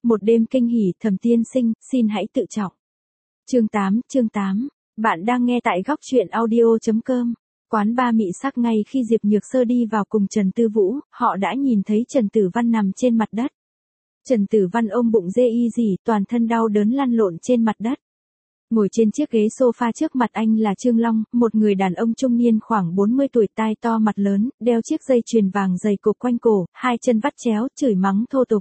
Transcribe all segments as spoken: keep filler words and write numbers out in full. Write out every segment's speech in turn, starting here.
Một đêm kinh hỉ, Thẩm tiên sinh, xin hãy tự trọng. Chương tám, chương tám. Bạn đang nghe tại góc truyện audio chấm com. Quán ba mị sắc. Ngay khi Diệp Nhược Sơ đi vào cùng Trần Tư Vũ, họ đã nhìn thấy Trần Tử Văn nằm trên mặt đất. Trần Tử Văn ôm bụng dê y dỉ, toàn thân đau đớn lăn lộn trên mặt đất. Ngồi trên chiếc ghế sofa trước mặt anh là Trương Long, một người đàn ông trung niên khoảng bốn mươi tuổi, tai to mặt lớn, đeo chiếc dây chuyền vàng dày cộp quanh cổ, hai chân vắt chéo, chửi mắng thô tục.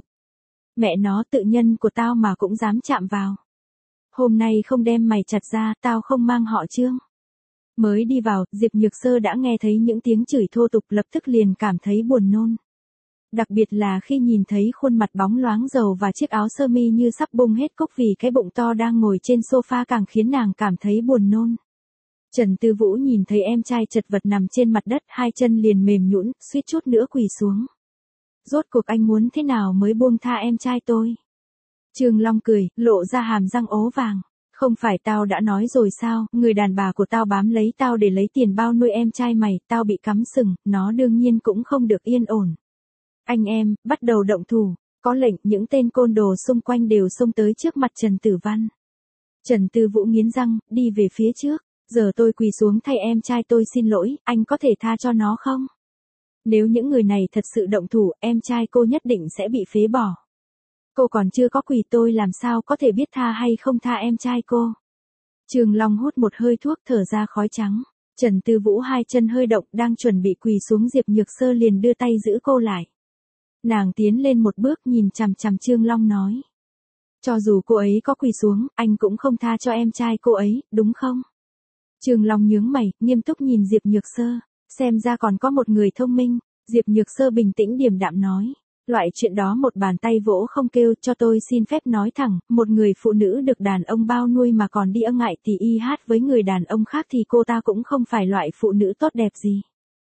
Mẹ nó, tự nhân của tao mà cũng dám chạm vào. Hôm nay không đem mày chặt ra, tao không mang họ Trương. Mới đi vào, Diệp Nhược Sơ đã nghe thấy những tiếng chửi thô tục, lập tức liền cảm thấy buồn nôn. Đặc biệt là khi nhìn thấy khuôn mặt bóng loáng dầu và chiếc áo sơ mi như sắp bung hết cúc vì cái bụng to đang ngồi trên sofa càng khiến nàng cảm thấy buồn nôn. Trần Tư Vũ nhìn thấy em trai chật vật nằm trên mặt đất, hai chân liền mềm nhũn, suýt chút nữa quỳ xuống. Rốt cuộc anh muốn thế nào mới buông tha em trai tôi? Trương Long cười, lộ ra hàm răng ố vàng. Không phải tao đã nói rồi sao, người đàn bà của tao bám lấy tao để lấy tiền bao nuôi em trai mày, tao bị cắm sừng, nó đương nhiên cũng không được yên ổn. Anh em, bắt đầu động thủ, có lệnh, những tên côn đồ xung quanh đều xông tới trước mặt Trần Tử Văn. Trần Tư Vũ nghiến răng, đi về phía trước, giờ tôi quỳ xuống thay em trai tôi xin lỗi, anh có thể tha cho nó không? Nếu những người này thật sự động thủ, em trai cô nhất định sẽ bị phế bỏ. Cô còn chưa có quỳ, tôi làm sao có thể biết tha hay không tha em trai cô? Trương Long hút một hơi thuốc, thở ra khói trắng. Trần Tư Vũ hai chân hơi động, đang chuẩn bị quỳ xuống, Diệp Nhược Sơ liền đưa tay giữ cô lại. Nàng tiến lên một bước, nhìn chằm chằm Trương Long nói. Cho dù cô ấy có quỳ xuống, anh cũng không tha cho em trai cô ấy, đúng không? Trương Long nhướng mày, nghiêm túc nhìn Diệp Nhược Sơ. Xem ra còn có một người thông minh. Diệp Nhược Sơ bình tĩnh điềm đạm nói. Loại chuyện đó một bàn tay vỗ không kêu, cho tôi xin phép nói thẳng, một người phụ nữ được đàn ông bao nuôi mà còn đi ân ngại thì y hát với người đàn ông khác thì cô ta cũng không phải loại phụ nữ tốt đẹp gì.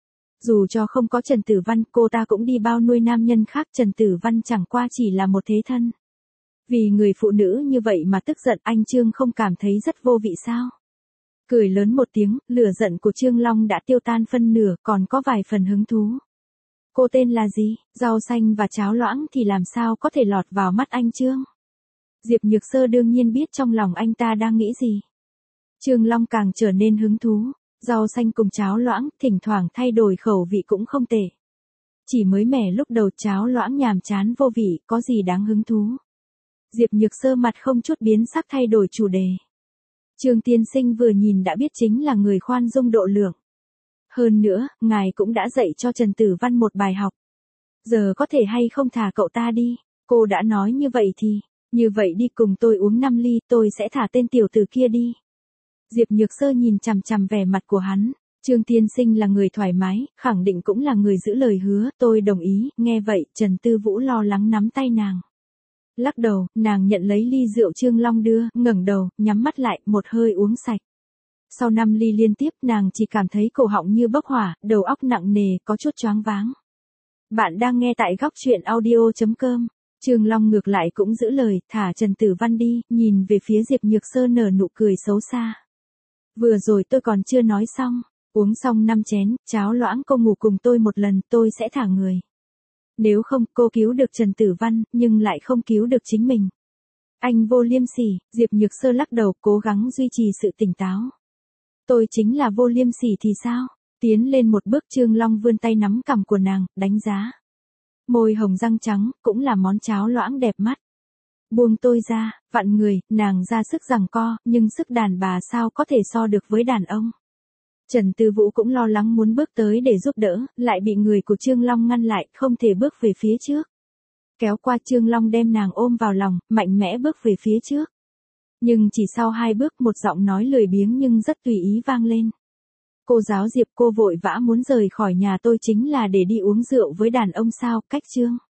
Dù cho không có Trần Tử Văn, cô ta cũng đi bao nuôi nam nhân khác, Trần Tử Văn chẳng qua chỉ là một thế thân. Vì người phụ nữ như vậy mà tức giận, anh Trương không cảm thấy rất vô vị sao? Cười lớn một tiếng, lửa giận của Trương Long đã tiêu tan phân nửa, còn có vài phần hứng thú. Cô tên là gì? Rau xanh và cháo loãng thì làm sao có thể lọt vào mắt anh Trương? Diệp Nhược Sơ đương nhiên biết trong lòng anh ta đang nghĩ gì. Trương Long càng trở nên hứng thú. Rau xanh cùng cháo loãng, thỉnh thoảng thay đổi khẩu vị cũng không tệ. Chỉ mới mẻ lúc đầu, cháo loãng nhàm chán vô vị, có gì đáng hứng thú? Diệp Nhược Sơ mặt không chút biến sắc thay đổi chủ đề. Trương tiên sinh vừa nhìn đã biết chính là người khoan dung độ lượng. Hơn nữa, ngài cũng đã dạy cho Trần Tử Văn một bài học. Giờ có thể hay không thả cậu ta đi? Cô đã nói như vậy thì, như vậy đi, cùng tôi uống năm ly, tôi sẽ thả tên tiểu tử kia đi. Diệp Nhược Sơ nhìn chằm chằm vẻ mặt của hắn. Trương tiên sinh là người thoải mái, khẳng định cũng là người giữ lời hứa, tôi đồng ý. Nghe vậy, Trần Tư Vũ lo lắng nắm tay nàng. Lắc đầu, nàng nhận lấy ly rượu Trương Long đưa, ngẩng đầu, nhắm mắt lại, một hơi uống sạch. Sau năm ly liên tiếp, nàng chỉ cảm thấy cổ họng như bốc hỏa, đầu óc nặng nề, có chút choáng váng. Bạn đang nghe tại góc truyện audio chấm com. Trương Long ngược lại cũng giữ lời, thả Trần Tử Văn đi, nhìn về phía Diệp Nhược Sơ nở nụ cười xấu xa. Vừa rồi tôi còn chưa nói xong, uống xong năm chén, cháo loãng, cô ngủ cùng tôi một lần, tôi sẽ thả người. Nếu không, cô cứu được Trần Tử Văn, nhưng lại không cứu được chính mình. Anh vô liêm sỉ. Diệp Nhược Sơ lắc đầu, cố gắng duy trì sự tỉnh táo. Tôi chính là vô liêm sỉ thì sao? Tiến lên một bước, Trương Long vươn tay nắm cằm của nàng, đánh giá. Môi hồng răng trắng, cũng là món cháo loãng đẹp mắt. Buông tôi ra, vặn người, nàng ra sức giằng co, nhưng sức đàn bà sao có thể so được với đàn ông. Trần Tư Vũ cũng lo lắng muốn bước tới để giúp đỡ, lại bị người của Trương Long ngăn lại, không thể bước về phía trước. Kéo qua, Trương Long đem nàng ôm vào lòng, mạnh mẽ bước về phía trước. Nhưng chỉ sau hai bước, một giọng nói lười biếng nhưng rất tùy ý vang lên. Cô giáo Diệp, cô vội vã muốn rời khỏi nhà tôi chính là để đi uống rượu với đàn ông sao? Cách Trương